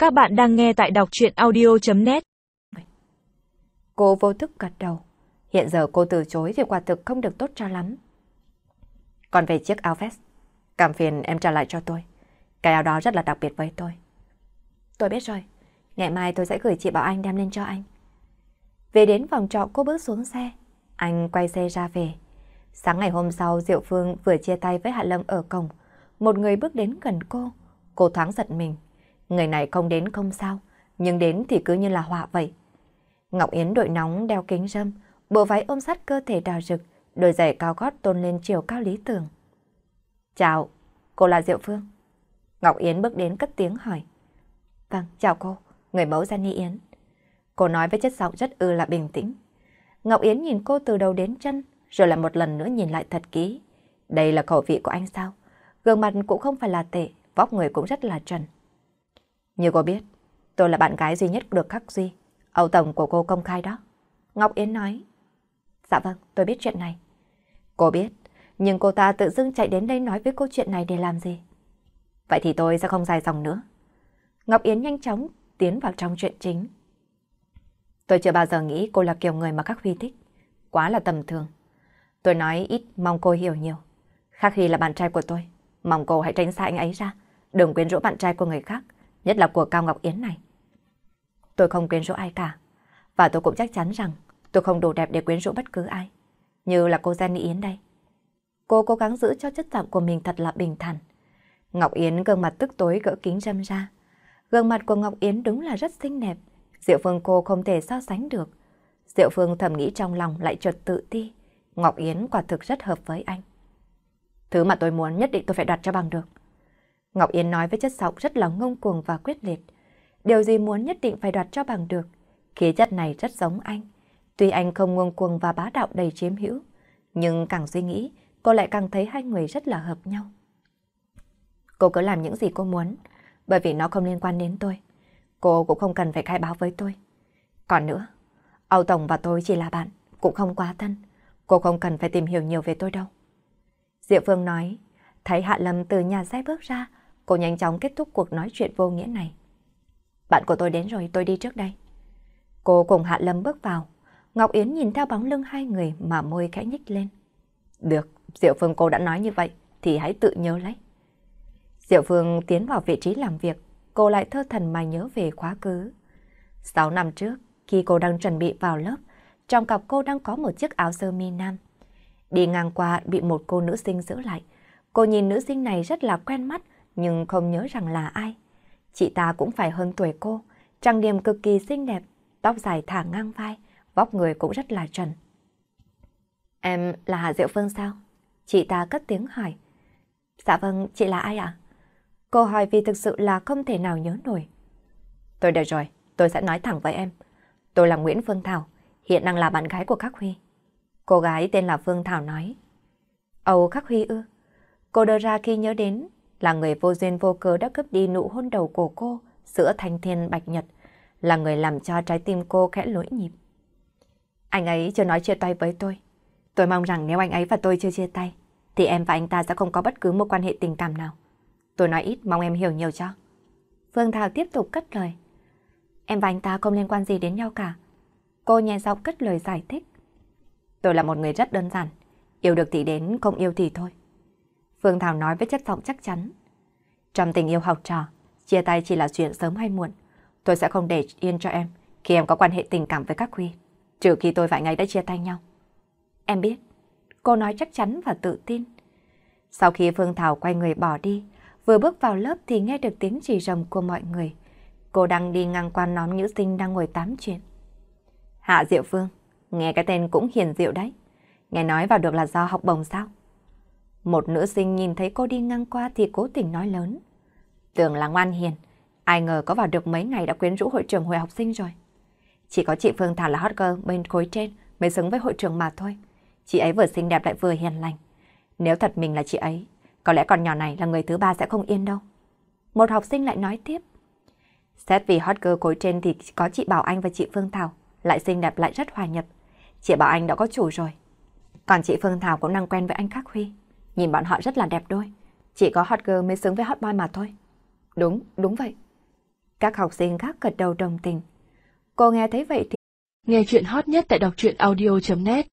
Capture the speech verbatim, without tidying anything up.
Các bạn đang nghe tại đọc truyện audio chấm net. Cô vô thức gật đầu. Hiện giờ cô từ chối thì quả thực không được tốt cho lắm. Còn về chiếc áo vest, cảm phiền em trả lại cho tôi. Cái áo đó rất là đặc biệt với tôi. Tôi biết rồi. Ngày mai tôi sẽ gửi chị Bảo Anh đem lên cho anh. Về đến phòng trọ cô bước xuống xe. Anh quay xe ra về. Sáng ngày hôm sau Diệu Phương vừa chia tay với Hạ Lâm ở cổng. Một người bước đến gần cô. Cô thoáng giật mình. Người này không đến không sao, nhưng đến thì cứ như là họa vậy. Ngọc Yến đội nóng đeo kính râm, bộ váy ôm sát cơ thể đỏ rực, đôi giày cao gót tôn lên chiều cao lý tưởng. Chào, cô là Diệu Phương. Ngọc Yến bước đến cất tiếng hỏi. Vâng, chào cô, người mẫu Jenny Yến. Cô nói với chất giọng rất ư là bình tĩnh. Ngọc Yến nhìn cô từ đầu đến chân, rồi lại một lần nữa nhìn lại thật kỹ. Đây là khẩu vị của anh sao? Gương mặt cũng không phải là tệ, vóc người cũng rất là trần. Như cô biết, tôi là bạn gái duy nhất được Khắc Duy, Âu tổng của cô công khai đó. Ngọc Yến nói. Dạ vâng, tôi biết chuyện này. Cô biết, nhưng cô ta tự dưng chạy đến đây nói với cô chuyện này để làm gì? Vậy thì tôi sẽ không dài dòng nữa. Ngọc Yến nhanh chóng tiến vào trong chuyện chính. Tôi chưa bao giờ nghĩ cô là kiểu người mà Khắc Huy thích. Quá là tầm thường. Tôi nói ít, mong cô hiểu nhiều. Khắc Huy là bạn trai của tôi. Mong cô hãy tránh xa anh ấy ra. Đừng quyến rũ bạn trai của người khác. Nhất là của Cao Ngọc Yến này. Tôi không quyến rũ ai cả. Và tôi cũng chắc chắn rằng tôi không đủ đẹp để quyến rũ bất cứ ai. Như là cô Jenny Yến đây. Cô cố gắng giữ cho chất giọng của mình thật là bình thản. Ngọc Yến gương mặt tức tối gỡ kính râm ra. Gương mặt của Ngọc Yến đúng là rất xinh đẹp. Diệu Phương cô không thể so sánh được. Diệu Phương thầm nghĩ trong lòng lại chợt tự ti. Ngọc Yến quả thực rất hợp với anh. Thứ mà tôi muốn nhất định tôi phải đoạt cho bằng được. Ngọc Yến nói với chất giọng rất là ngông cuồng và quyết liệt. Điều gì muốn nhất định phải đoạt cho bằng được. Khí chất này rất giống anh. Tuy anh không ngông cuồng và bá đạo đầy chiếm hữu, nhưng càng suy nghĩ, cô lại càng thấy hai người rất là hợp nhau. Cô cứ làm những gì cô muốn, bởi vì nó không liên quan đến tôi. Cô cũng không cần phải khai báo với tôi. Còn nữa, Âu tổng và tôi chỉ là bạn, cũng không quá thân. Cô không cần phải tìm hiểu nhiều về tôi đâu. Diệu Phương nói, thấy Hạ Lâm từ nhà xe bước ra, cô nhanh chóng kết thúc cuộc nói chuyện vô nghĩa này. Bạn của tôi đến rồi, tôi đi trước đây. Cô cùng Hạ Lâm bước vào. Ngọc Yến nhìn theo bóng lưng hai người mà môi khẽ nhích lên. Được, Diệu Phương cô đã nói như vậy, thì hãy tự nhớ lấy. Diệu Phương tiến vào vị trí làm việc, cô lại thơ thần mà nhớ về quá khứ. Sáu năm trước, khi cô đang chuẩn bị vào lớp, trong cặp cô đang có một chiếc áo sơ mi nam. Đi ngang qua bị một cô nữ sinh giữ lại. Cô nhìn nữ sinh này rất là quen mắt, nhưng không nhớ rằng là ai. Chị ta cũng phải hơn tuổi cô, trang điểm cực kỳ xinh đẹp, tóc dài thả ngang vai, vóc người cũng rất là chuẩn. Em là Hà Diệu Phương sao? Chị ta cất tiếng hỏi. Dạ vâng, chị là ai ạ? Cô hỏi vì thực sự là không thể nào nhớ nổi. Tôi được rồi, tôi sẽ nói thẳng với em. Tôi là Nguyễn Phương Thảo, hiện đang là bạn gái của Khắc Huy. Cô gái tên là Phương Thảo nói. Ồ, Khắc Huy ư? Cô đơ ra khi nhớ đến là người vô duyên vô cớ đã cướp đi nụ hôn đầu của cô giữa thanh thiên bạch nhật, là người làm cho trái tim cô khẽ lỗi nhịp. Anh ấy chưa nói chia tay với tôi. Tôi mong rằng nếu anh ấy và tôi chưa chia tay, thì em và anh ta sẽ không có bất cứ một quan hệ tình cảm nào. Tôi nói ít, mong em hiểu nhiều cho. Phương Thảo tiếp tục cất lời. Em và anh ta không liên quan gì đến nhau cả. Cô nhẹ giọng cất lời giải thích. Tôi là một người rất đơn giản, yêu được thì đến, không yêu thì thôi. Phương Thảo nói với chất giọng chắc chắn. Trong tình yêu học trò, chia tay chỉ là chuyện sớm hay muộn. Tôi sẽ không để yên cho em khi em có quan hệ tình cảm với các Huy, trừ khi tôi và anh ấy đã chia tay nhau. Em biết. Cô nói chắc chắn và tự tin. Sau khi Phương Thảo quay người bỏ đi, vừa bước vào lớp thì nghe được tiếng rì rầm của mọi người. Cô đang đi ngang qua nhóm nữ sinh đang ngồi tám chuyện. Hạ Diệu Phương, nghe cái tên cũng hiền diệu đấy. Nghe nói vào được là do học bổng sao? Một nữ sinh nhìn thấy cô đi ngang qua thì cố tình nói lớn. Tưởng là ngoan hiền, ai ngờ có vào được mấy ngày đã quyến rũ hội trưởng hội học sinh rồi. Chỉ có chị Phương Thảo là hot girl bên khối trên mới xứng với hội trưởng mà thôi. Chị ấy vừa xinh đẹp lại vừa hiền lành. Nếu thật mình là chị ấy, có lẽ con nhỏ này là người thứ ba sẽ không yên đâu. Một học sinh lại nói tiếp. Xét vì hot girl khối trên thì có chị Bảo Anh và chị Phương Thảo, lại xinh đẹp lại rất hòa nhập. Chị Bảo Anh đã có chủ rồi. Còn chị Phương Thảo cũng đang quen với anh Khắc Huy. Nhìn bọn họ rất là đẹp đôi. Chỉ có hot girl mới xứng với hot boy mà thôi. Đúng, đúng vậy. Các học sinh khác gật đầu đồng tình. Cô nghe thấy vậy thì... Nghe chuyện hot nhất tại đọc truyện audio chấm net